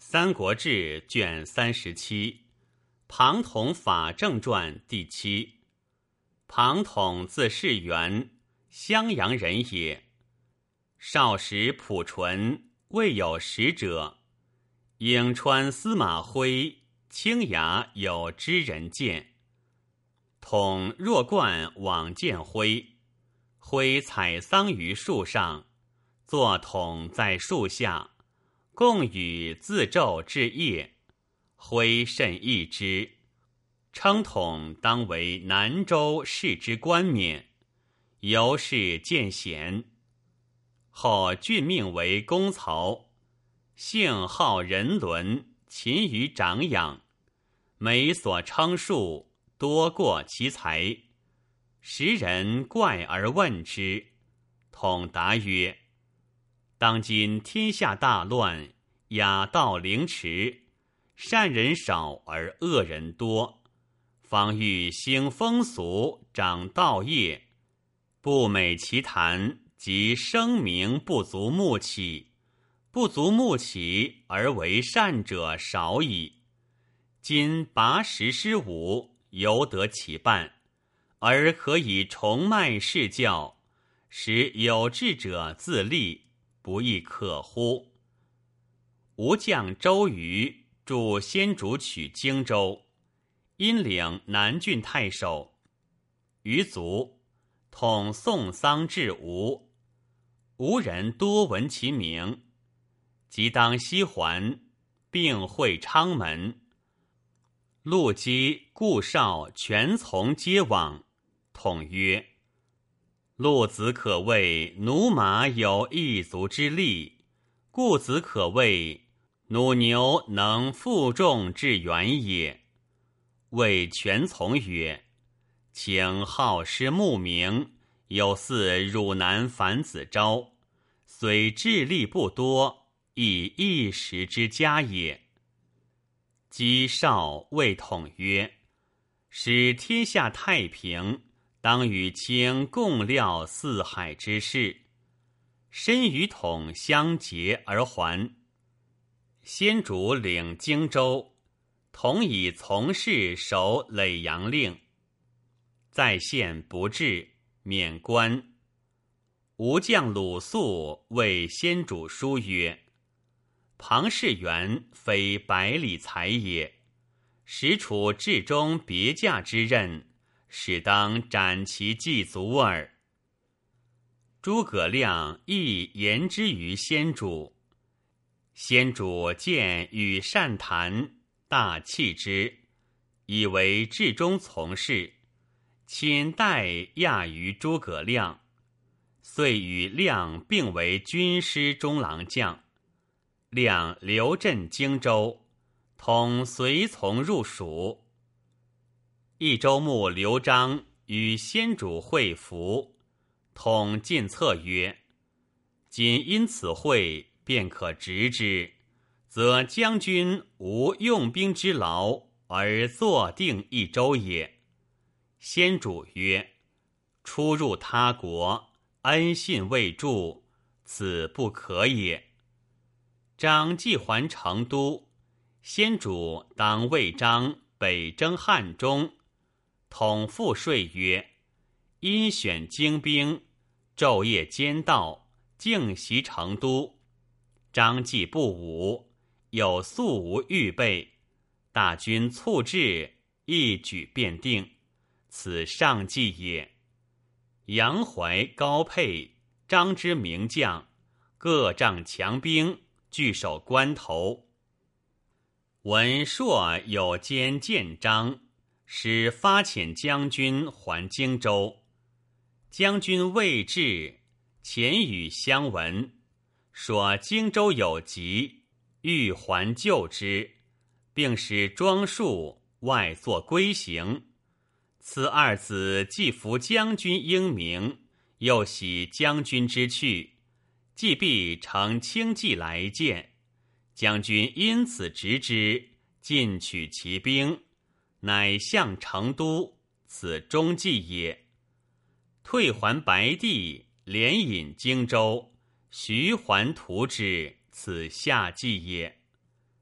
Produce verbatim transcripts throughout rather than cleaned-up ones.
三国志》卷三十七，庞统法正传第七。庞统字士元，襄阳人也。少时朴纯，未有识者。颍川司马徽，青崖有知人见。统若冠往见徽，徽采桑于树上，作统在树下，共与自昼至夜。徽甚异之，称统当为南州市之冠冕，由是见贤。后郡命为公曹，性好人伦，勤于长养，每所称述，多过其才。时人怪而问之，统答曰：当今天下大乱，雅道凌迟，善人少而恶人多，方欲兴风俗，长道业，不美其谈，即声名不足目起，不足目起而为善者少矣。今拔十师五，犹得其半，而可以重迈世教，使有志者自立，不亦可乎？吴将周瑜助先主取荆州，因领南郡太守。余卒，统送丧至吴，吴人多闻其名。即当西还，并会昌门。陆机、顾绍全从皆往。统曰：陆子可谓驽马有一足之力，顾子可谓弩牛能负重至远也。谓全从曰：请好师慕名，有似汝南樊子昭，虽智力不多，亦一时之佳也。姬绍谓统曰：使天下太平，当与卿共料四海之事。身与统相结而还。先主领荆州，统以从事守耒阳令，在县不至，免官。吴将鲁肃谓先主书曰：庞士元非百里才也，实处治中别驾之任，使当斩其祭足耳。诸葛亮亦言之于先主，先主见与善谈，大弃之，以为治中从事，亲代亚于诸葛亮，遂与亮并为军师中郎将。亮留镇荆州，统随从入蜀。益州牧刘璋与先主会服，统进策曰：仅因此会，便可执之，则将军无用兵之劳，而坐定益州也。先主曰：出入他国，恩信未著，此不可也。张既还成都，先主当为张北征汉中。统复说曰：因选精兵，昼夜兼道，径袭成都。张既不武，有素无预备，大军猝至，一举便定，此上计也。杨怀、高沛、张之名将，各仗强兵，据守关头。闻朔有兼建章，使发遣将军还荆州。将军未至，遣与相闻，说荆州有急，欲还救之，并使庄束外作归行。此二子既服将军英名，又喜将军之去，既必乘轻骑来见。将军因此执之，进取其兵，乃向成都，此中计也。退还白帝，连引荆州，徐还图之，此下计也。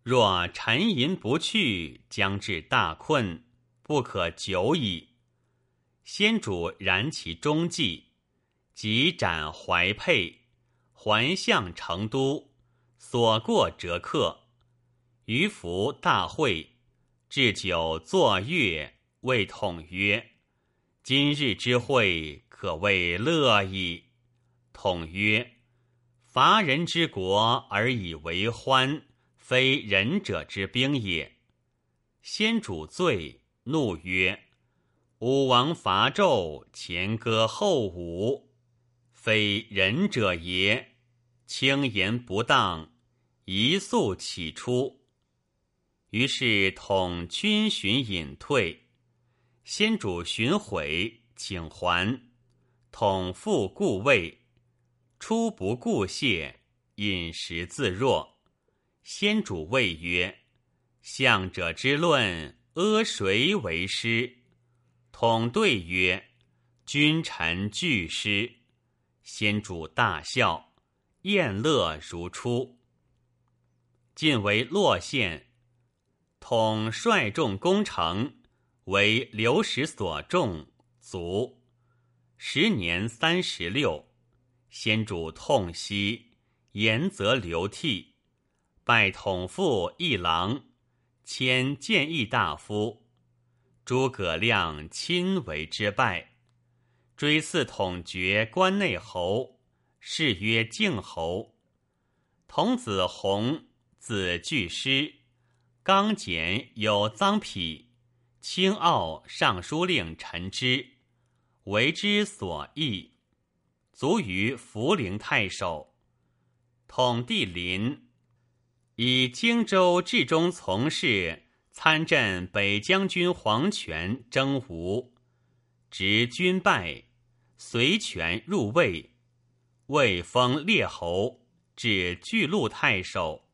若沉吟不去，将至大困，不可久矣。先主燃其中计，即斩怀佩，还向成都，所过折客。于服大会，置酒作乐，谓统曰：今日之会，可谓乐矣。统曰：伐人之国而以为欢，非仁者之兵也。先主罪，怒曰：武王伐纣，前歌后舞，非仁者也，轻言不当，一速起出。于是统军巡隐退，先主寻悔，请还。统复故位，初不顾谢，饮食自若。先主谓曰：相者之论，阿谁为师？统对曰：君臣俱师。先主大笑，宴乐如初。晋为洛县，统率众攻城，为流矢所中，卒。时年三十六。先主痛惜，言则流涕，拜统父一郎，迁谏议大夫。诸葛亮亲为之拜，追赐统爵关内侯，谥曰靖侯。童子弘，字巨师，刚简有臧否，清傲尚书令陈之，为之所役，卒于涪陵太守。统弟临，以荆州治中从事参镇北将军黄权征吴，执军败，随权入魏，魏封列侯，至巨鹿太守。